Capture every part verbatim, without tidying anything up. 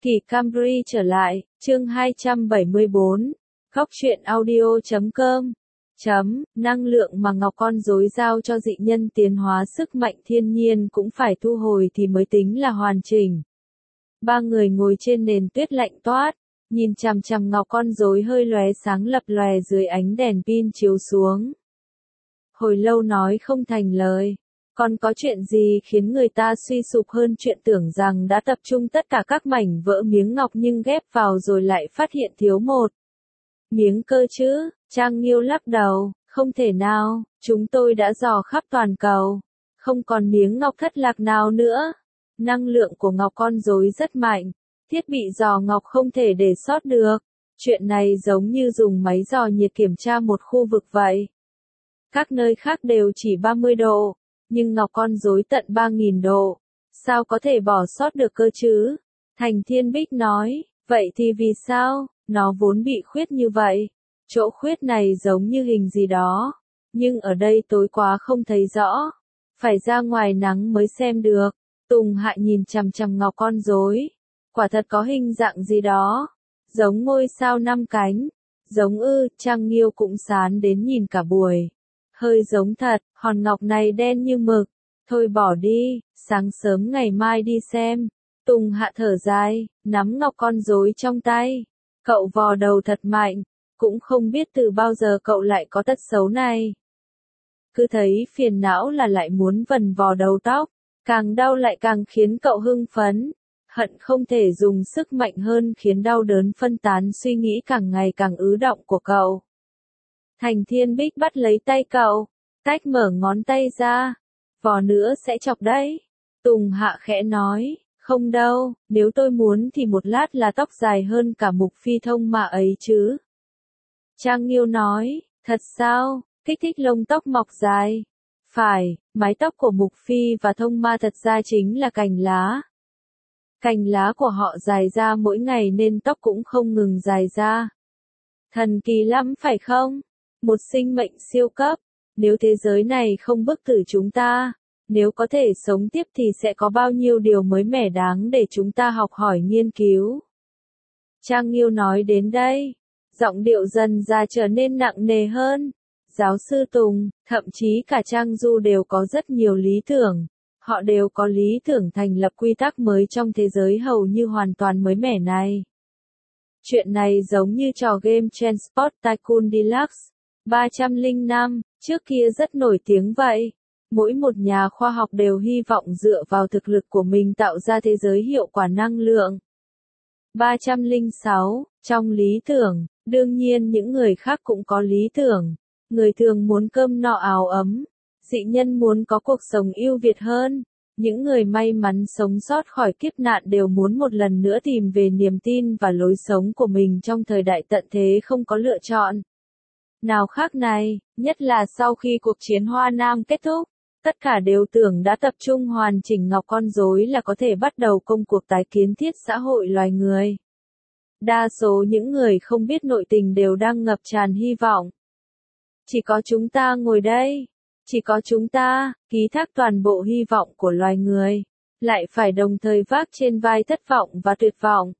Kỳ Camry trở lại, chương hai trăm bảy mươi bốn, Góc truyện audio chấm com. Chấm, năng lượng mà ngọc con rối giao cho dị nhân tiến hóa sức mạnh thiên nhiên cũng phải thu hồi thì mới tính là hoàn chỉnh. Ba người ngồi trên nền tuyết lạnh toát, nhìn chằm chằm ngọc con rối hơi lóe sáng lập lòe dưới ánh đèn pin chiếu xuống. Hồi lâu nói không thành lời. Còn có chuyện gì khiến người ta suy sụp hơn chuyện tưởng rằng đã tập trung tất cả các mảnh vỡ miếng ngọc nhưng ghép vào rồi lại phát hiện thiếu một miếng cơ chứ? Trang Nghiêu lắc đầu, không thể nào, chúng tôi đã dò khắp toàn cầu, không còn miếng ngọc thất lạc nào nữa. Năng lượng của ngọc con rối rất mạnh, thiết bị dò ngọc không thể để sót được. Chuyện này giống như dùng máy dò nhiệt kiểm tra một khu vực vậy. Các nơi khác đều chỉ ba mươi độ. Nhưng ngọc con rối tận ba nghìn độ, sao có thể bỏ sót được cơ chứ? Thành Thiên Bích nói, vậy thì vì sao, nó vốn bị khuyết như vậy, chỗ khuyết này giống như hình gì đó, nhưng ở đây tối quá không thấy rõ, phải ra ngoài nắng mới xem được. Tùng Hạ nhìn chằm chằm ngọc con rối, quả thật có hình dạng gì đó, giống ngôi sao năm cánh, giống ư, Trang Nghiêu cũng sán đến nhìn cả buổi. Hơi giống thật, hòn ngọc này đen như mực. Thôi bỏ đi, sáng sớm ngày mai đi xem. Tùng Hạ thở dài, nắm ngọc con rối trong tay. Cậu vò đầu thật mạnh, cũng không biết từ bao giờ cậu lại có tật xấu này. Cứ thấy phiền não là lại muốn vần vò đầu tóc, càng đau lại càng khiến cậu hưng phấn. Hận không thể dùng sức mạnh hơn khiến đau đớn phân tán suy nghĩ càng ngày càng ứ động của cậu. Thành Thiên Bích bắt lấy tay cậu, tách mở ngón tay ra. Vò nữa sẽ chọc đấy. Tùng Hạ khẽ nói, không đâu, nếu tôi muốn thì một lát là tóc dài hơn cả Mục Phi Thông mà ấy chứ. Trang Nghiêu nói, thật sao, kích thích lông tóc mọc dài. Phải, mái tóc của Mục Phi và Thông Ma thật ra chính là cành lá. Cành lá của họ dài ra mỗi ngày nên tóc cũng không ngừng dài ra. Thần kỳ lắm phải không? Một sinh mệnh siêu cấp, nếu thế giới này không bức tử chúng ta, nếu có thể sống tiếp thì sẽ có bao nhiêu điều mới mẻ đáng để chúng ta học hỏi nghiên cứu. Trang Nghiêu nói đến đây, giọng điệu dần ra trở nên nặng nề hơn. Giáo sư Tùng, thậm chí cả Trang Du đều có rất nhiều lý tưởng, họ đều có lý tưởng thành lập quy tắc mới trong thế giới hầu như hoàn toàn mới mẻ này. Chuyện này giống như trò game Transport Tycoon Deluxe ba trăm lẻ năm, trước kia rất nổi tiếng vậy. Mỗi một nhà khoa học đều hy vọng dựa vào thực lực của mình tạo ra thế giới hiệu quả năng lượng. ba trăm lẻ sáu, trong lý tưởng, đương nhiên những người khác cũng có lý tưởng. Người thường muốn cơm no áo ấm, dị nhân muốn có cuộc sống ưu việt hơn. Những người may mắn sống sót khỏi kiếp nạn đều muốn một lần nữa tìm về niềm tin và lối sống của mình trong thời đại tận thế không có lựa chọn nào khác này, nhất là sau khi cuộc chiến Hoa Nam kết thúc, tất cả đều tưởng đã tập trung hoàn chỉnh ngọc con rối là có thể bắt đầu công cuộc tái kiến thiết xã hội loài người. Đa số những người không biết nội tình đều đang ngập tràn hy vọng. Chỉ có chúng ta ngồi đây, chỉ có chúng ta, ký thác toàn bộ hy vọng của loài người, lại phải đồng thời vác trên vai thất vọng và tuyệt vọng.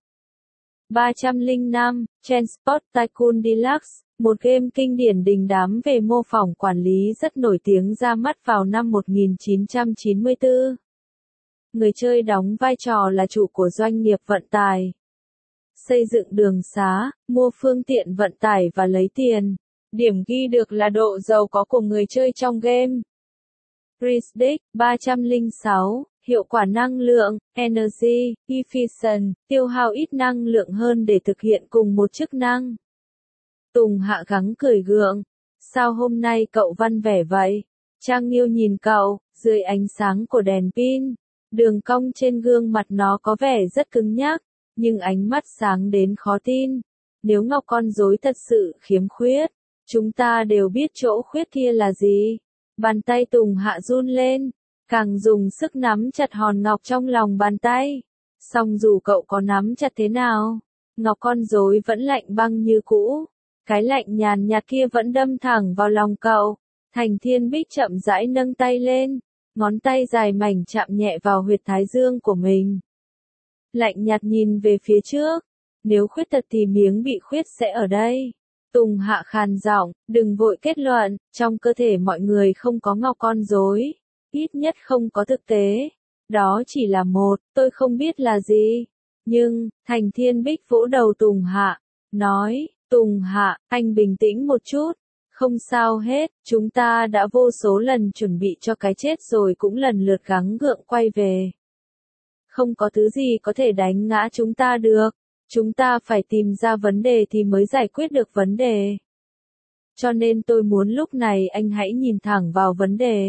ba trăm lẻ năm, Transport Tycoon Deluxe, một game kinh điển đình đám về mô phỏng quản lý rất nổi tiếng ra mắt vào năm một nghìn chín trăm chín mươi tư. Người chơi đóng vai trò là chủ của doanh nghiệp vận tải, xây dựng đường xá, mua phương tiện vận tải và lấy tiền. Điểm ghi được là độ giàu có của người chơi trong game. Prestige, ba trăm lẻ sáu, hiệu quả năng lượng, Energy, Efficient, tiêu hao ít năng lượng hơn để thực hiện cùng một chức năng. Tùng Hạ gắng cười gượng, sao hôm nay cậu văn vẻ vậy? Trang Nghiêu nhìn cậu, dưới ánh sáng của đèn pin, đường cong trên gương mặt nó có vẻ rất cứng nhắc, nhưng ánh mắt sáng đến khó tin. Nếu ngọc con rối thật sự khiếm khuyết, chúng ta đều biết chỗ khuyết kia là gì. Bàn tay Tùng Hạ run lên, càng dùng sức nắm chặt hòn ngọc trong lòng bàn tay. Song dù cậu có nắm chặt thế nào, ngọc con rối vẫn lạnh băng như cũ. Cái lạnh nhàn nhạt kia vẫn đâm thẳng vào lòng cậu. Thành Thiên Bích chậm rãi nâng tay lên, ngón tay dài mảnh chạm nhẹ vào huyệt thái dương của mình. lạnh nhạt nhìn về phía trước. Nếu khuyết tật thì miếng bị khuyết sẽ ở đây. Tùng Hạ khàn giọng, đừng vội kết luận, trong cơ thể mọi người không có ngọc con rối, ít nhất không có thực tế. Đó chỉ là một, tôi không biết là gì. Nhưng, Thành Thiên Bích vỗ đầu Tùng Hạ, nói, Tùng Hạ, anh bình tĩnh một chút. Không sao hết, chúng ta đã vô số lần chuẩn bị cho cái chết rồi cũng lần lượt gắng gượng quay về. Không có thứ gì có thể đánh ngã chúng ta được. Chúng ta phải tìm ra vấn đề thì mới giải quyết được vấn đề. Cho nên tôi muốn lúc này anh hãy nhìn thẳng vào vấn đề.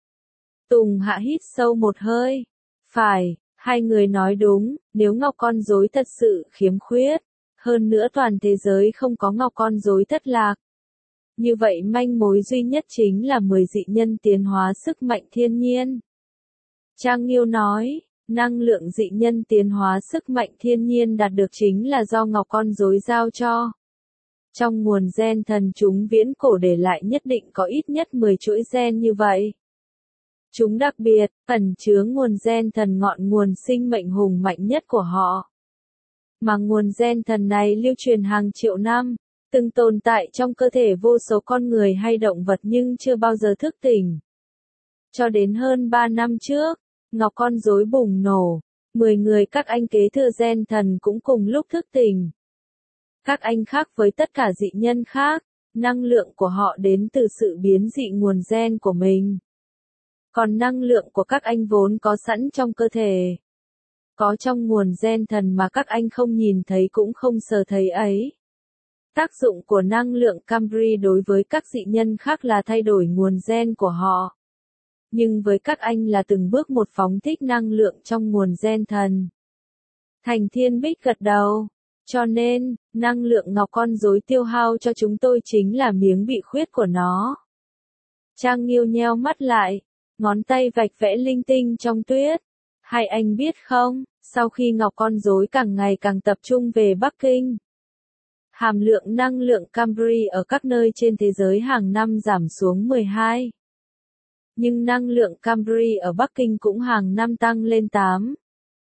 Tùng Hạ hít sâu một hơi. Phải, hai người nói đúng, nếu ngọc con rối thật sự khiếm khuyết, hơn nữa toàn thế giới không có ngọc con rối thất lạc. Như vậy manh mối duy nhất chính là mười dị nhân tiến hóa sức mạnh thiên nhiên. Trang Nghiêu nói, năng lượng dị nhân tiến hóa sức mạnh thiên nhiên đạt được chính là do ngọc con rối giao cho. Trong nguồn gen thần chúng viễn cổ để lại nhất định có ít nhất mười chuỗi gen như vậy. Chúng đặc biệt, ẩn chứa nguồn gen thần ngọn nguồn sinh mệnh hùng mạnh nhất của họ. Mà nguồn gen thần này lưu truyền hàng triệu năm, từng tồn tại trong cơ thể vô số con người hay động vật nhưng chưa bao giờ thức tỉnh. Cho đến hơn ba năm trước, ngọc con rối bùng nổ, mười người các anh kế thừa gen thần cũng cùng lúc thức tỉnh. Các anh khác với tất cả dị nhân khác, năng lượng của họ đến từ sự biến dị nguồn gen của mình. Còn năng lượng của các anh vốn có sẵn trong cơ thể. Có trong nguồn gen thần mà các anh không nhìn thấy cũng không sờ thấy ấy. Tác dụng của năng lượng Camry đối với các dị nhân khác là thay đổi nguồn gen của họ. Nhưng với các anh là từng bước một phóng thích năng lượng trong nguồn gen thần. Thành Thiên Bích gật đầu. Cho nên, năng lượng ngọc con rối tiêu hao cho chúng tôi chính là miếng bị khuyết của nó. Trang Nghiêu nheo mắt lại, ngón tay vạch vẽ linh tinh trong tuyết. Hai anh biết không, sau khi ngọc con rối càng ngày càng tập trung về Bắc Kinh, hàm lượng năng lượng Camry ở các nơi trên thế giới hàng năm giảm xuống mười hai. Nhưng năng lượng Camry ở Bắc Kinh cũng hàng năm tăng lên tám.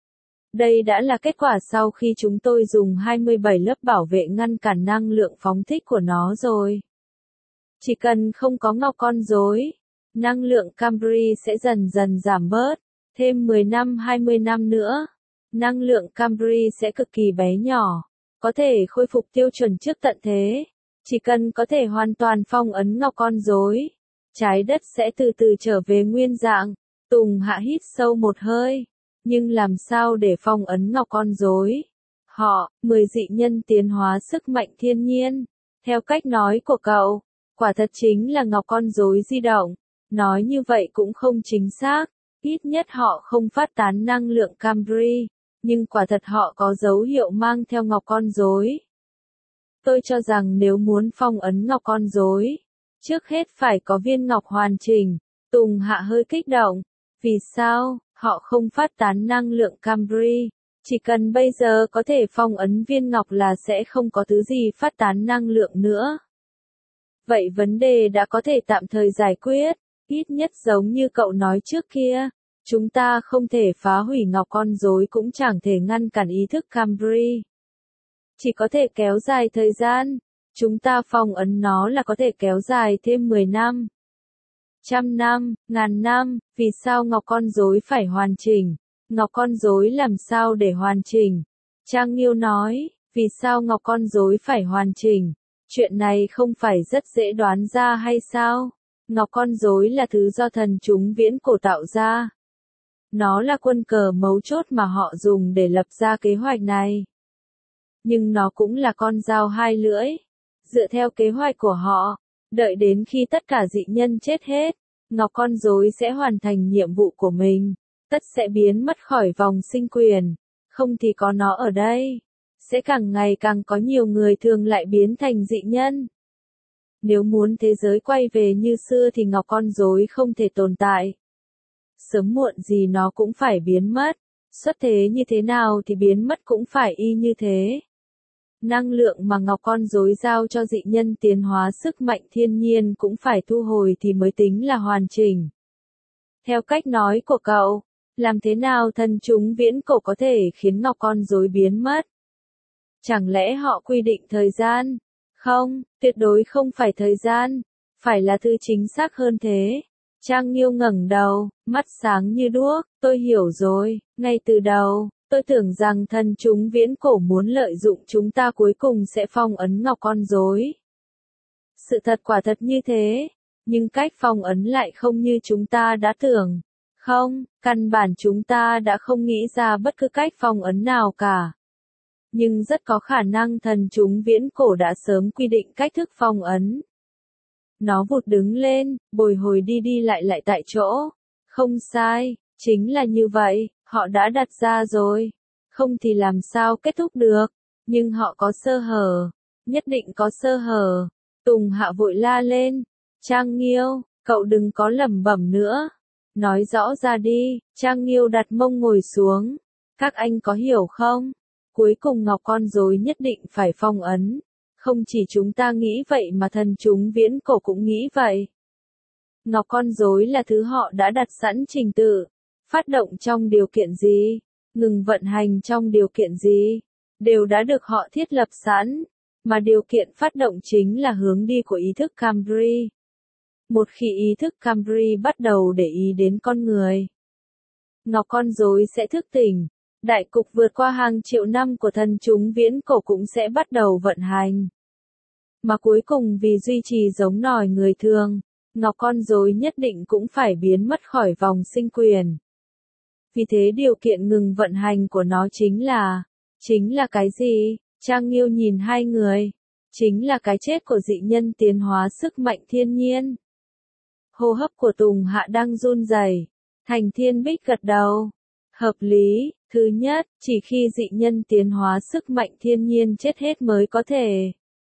Đây đã là kết quả sau khi chúng tôi dùng hai mươi bảy lớp bảo vệ ngăn cản năng lượng phóng thích của nó rồi. Chỉ cần không có ngọc con rối, năng lượng Camry sẽ dần dần giảm bớt, thêm mười năm hai mươi năm nữa, năng lượng Camry sẽ cực kỳ bé nhỏ, có thể khôi phục tiêu chuẩn trước tận thế. Chỉ cần có thể hoàn toàn phong ấn ngọc con rối, trái đất sẽ từ từ trở về nguyên dạng. Tùng Hạ hít sâu một hơi. Nhưng làm sao để phong ấn ngọc con rối? Họ, mười dị nhân tiến hóa sức mạnh thiên nhiên. Theo cách nói của cậu, quả thật chính là ngọc con rối di động. Nói như vậy cũng không chính xác. Ít nhất họ không phát tán năng lượng Camry. Nhưng quả thật họ có dấu hiệu mang theo ngọc con rối. Tôi cho rằng nếu muốn phong ấn ngọc con rối, trước hết phải có viên ngọc hoàn chỉnh. Tùng Hạ hơi kích động. Vì sao? Họ không phát tán năng lượng Camry. Chỉ cần bây giờ có thể phong ấn viên ngọc là sẽ không có thứ gì phát tán năng lượng nữa. Vậy vấn đề đã có thể tạm thời giải quyết, ít nhất giống như cậu nói trước kia. Chúng ta không thể phá hủy ngọc con rối cũng chẳng thể ngăn cản ý thức Camry. Chỉ có thể kéo dài thời gian. Chúng ta phong ấn nó là có thể kéo dài thêm mười năm. Trăm năm, ngàn năm, vì sao ngọc con rối phải hoàn chỉnh? Ngọc con rối làm sao để hoàn chỉnh? Trang Nghiêu nói, vì sao ngọc con rối phải hoàn chỉnh? Chuyện này không phải rất dễ đoán ra hay sao? Ngọc con rối là thứ do thần chúng viễn cổ tạo ra. Nó là quân cờ mấu chốt mà họ dùng để lập ra kế hoạch này. Nhưng nó cũng là con dao hai lưỡi. Dựa theo kế hoạch của họ, đợi đến khi tất cả dị nhân chết hết, ngọc con rối sẽ hoàn thành nhiệm vụ của mình, tất sẽ biến mất khỏi vòng sinh quyền, không thì có nó ở đây, sẽ càng ngày càng có nhiều người thường lại biến thành dị nhân. Nếu muốn thế giới quay về như xưa thì ngọc con rối không thể tồn tại. Sớm muộn gì nó cũng phải biến mất, xuất thế như thế nào thì biến mất cũng phải y như thế. Năng lượng mà ngọc con rối giao cho dị nhân tiến hóa sức mạnh thiên nhiên cũng phải thu hồi thì mới tính là hoàn chỉnh. Theo cách nói của cậu, Làm thế nào thần chúng viễn cổ có thể khiến ngọc con rối biến mất? Chẳng lẽ họ quy định thời gian? Không, tuyệt đối không phải thời gian, phải là thứ chính xác hơn thế. Trang Nghiêu ngẩng đầu, mắt sáng như đuốc, tôi hiểu rồi, ngay từ đầu, tôi tưởng rằng thần chúng viễn cổ muốn lợi dụng chúng ta cuối cùng sẽ phong ấn ngọc con rối. Sự thật quả thật như thế, nhưng cách phong ấn lại không như chúng ta đã tưởng. Không, căn bản chúng ta đã không nghĩ ra bất cứ cách phong ấn nào cả. Nhưng rất có khả năng thần chúng viễn cổ đã sớm quy định cách thức phong ấn. Nó vụt đứng lên, bồi hồi đi đi lại lại tại chỗ. Không sai, chính là như vậy, họ đã đặt ra rồi. Không thì làm sao kết thúc được, nhưng họ có sơ hở, nhất định có sơ hở. Tùng Hạ vội la lên, Trang Nghiêu, cậu đừng có lẩm bẩm nữa. Nói rõ ra đi. Trang Nghiêu đặt mông ngồi xuống. Các anh có hiểu không? Cuối cùng ngọc con rối nhất định phải phong ấn. Không chỉ chúng ta nghĩ vậy mà thần chúng viễn cổ cũng nghĩ vậy. Ngọc con rối là thứ họ đã đặt sẵn trình tự. Phát động trong điều kiện gì? Ngừng vận hành trong điều kiện gì? Đều đã được họ thiết lập sẵn. Mà điều kiện phát động chính là hướng đi của ý thức Camry. Một khi ý thức Camry bắt đầu để ý đến con người, ngọc con rối sẽ thức tỉnh. Đại cục vượt qua hàng triệu năm của thần chúng viễn cổ cũng sẽ bắt đầu vận hành. Mà cuối cùng vì duy trì giống nòi người thường, ngọc con rối nhất định cũng phải biến mất khỏi vòng sinh quyền. Vì thế điều kiện ngừng vận hành của nó chính là, chính là cái gì? Trang Nghiêu nhìn hai người, chính là cái chết của dị nhân tiến hóa sức mạnh thiên nhiên. Hô hấp của Tùng Hạ đang run rẩy. Thành Thiên Bích gật đầu. Hợp lý, thứ nhất, chỉ khi dị nhân tiến hóa sức mạnh thiên nhiên chết hết mới có thể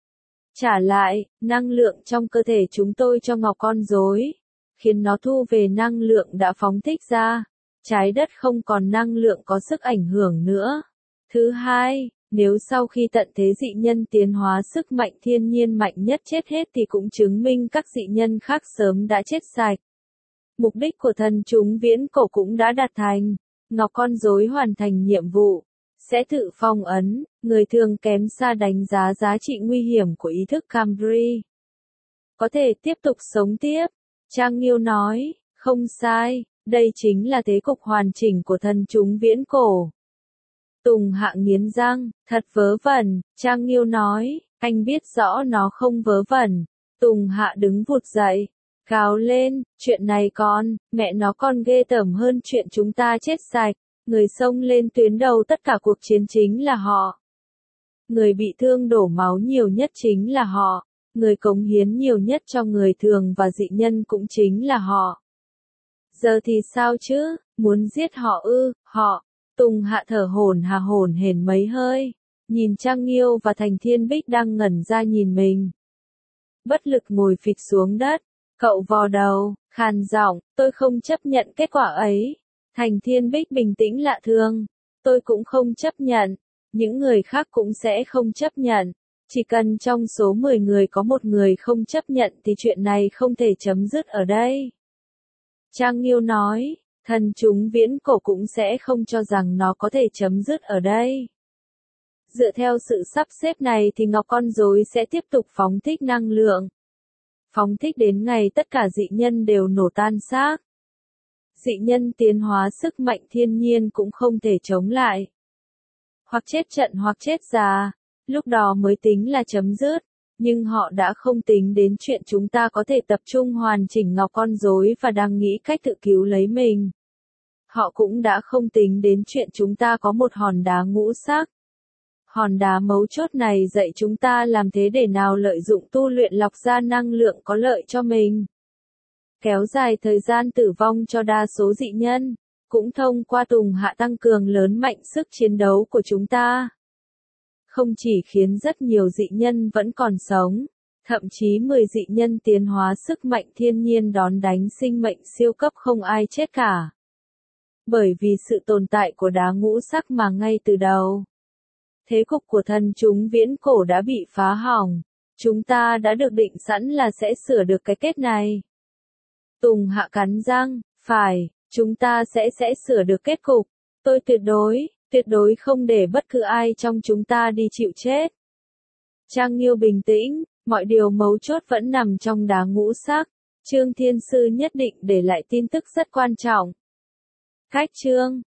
trả lại năng lượng trong cơ thể chúng tôi cho ngọc con rối, khiến nó thu về năng lượng đã phóng thích ra. Trái đất không còn năng lượng có sức ảnh hưởng nữa. Thứ hai, nếu sau khi tận thế dị nhân tiến hóa sức mạnh thiên nhiên mạnh nhất chết hết thì cũng chứng minh các dị nhân khác sớm đã chết sạch. Mục đích của thần chúng viễn cổ cũng đã đạt thành. Ngọc con rối hoàn thành nhiệm vụ, sẽ tự phong ấn, người thường kém xa đánh giá giá trị nguy hiểm của ý thức Camry. Có thể tiếp tục sống tiếp. Trang Nghiêu nói, không sai, đây chính là thế cục hoàn chỉnh của thần chúng viễn cổ. Tùng Hạ nghiến răng, thật vớ vẩn. Trang Nghiêu nói, anh biết rõ nó không vớ vẩn. Tùng Hạ đứng vụt dậy, gào lên, chuyện này con, mẹ nó còn ghê tởm hơn chuyện chúng ta chết sạch. Người xông lên tuyến đầu tất cả cuộc chiến chính là họ. Người bị thương đổ máu nhiều nhất chính là họ. Người cống hiến nhiều nhất cho người thường và dị nhân cũng chính là họ. Giờ thì sao chứ, muốn giết họ ư, họ. Tùng Hạ thở hổn hà hổn hển mấy hơi, nhìn Trang Nghiêu và Thành Thiên Bích đang ngẩn ra nhìn mình. Bất lực ngồi phịch xuống đất, cậu vò đầu, khàn giọng, tôi không chấp nhận kết quả ấy. Thành Thiên Bích bình tĩnh lạ thường, tôi cũng không chấp nhận, những người khác cũng sẽ không chấp nhận. Chỉ cần trong số mười người có một người không chấp nhận thì chuyện này không thể chấm dứt ở đây. Trang Nghiêu nói. Thần chúng viễn cổ cũng sẽ không cho rằng nó có thể chấm dứt ở đây. Dựa theo sự sắp xếp này thì ngọc con rối sẽ tiếp tục phóng thích năng lượng. Phóng thích đến ngày tất cả dị nhân đều nổ tan xác. Dị nhân tiến hóa sức mạnh thiên nhiên cũng không thể chống lại. Hoặc chết trận hoặc chết già, lúc đó mới tính là chấm dứt. Nhưng họ đã không tính đến chuyện chúng ta có thể tập trung hoàn chỉnh ngọc con rối và đang nghĩ cách tự cứu lấy mình. Họ cũng đã không tính đến chuyện chúng ta có một hòn đá ngũ sắc. Hòn đá mấu chốt này dạy chúng ta làm thế để nào lợi dụng tu luyện lọc ra năng lượng có lợi cho mình. Kéo dài thời gian tử vong cho đa số dị nhân, cũng thông qua Tùng Hạ tăng cường lớn mạnh sức chiến đấu của chúng ta. Không chỉ khiến rất nhiều dị nhân vẫn còn sống, thậm chí mười dị nhân tiến hóa sức mạnh thiên nhiên đón đánh sinh mệnh siêu cấp không ai chết cả. Bởi vì sự tồn tại của đá ngũ sắc mà ngay từ đầu, thế cục của thần chúng viễn cổ đã bị phá hỏng. Chúng ta đã được định sẵn là sẽ sửa được cái kết này. Tùng Hạ cắn răng, phải, Chúng ta sẽ sẽ sửa được kết cục. Tôi tuyệt đối, tuyệt đối không để bất cứ ai trong chúng ta đi chịu chết. Trang Nghiêu bình tĩnh, mọi điều mấu chốt vẫn nằm trong đá ngũ sắc. Trương Thiên Sư nhất định để lại tin tức rất quan trọng. Khách Trương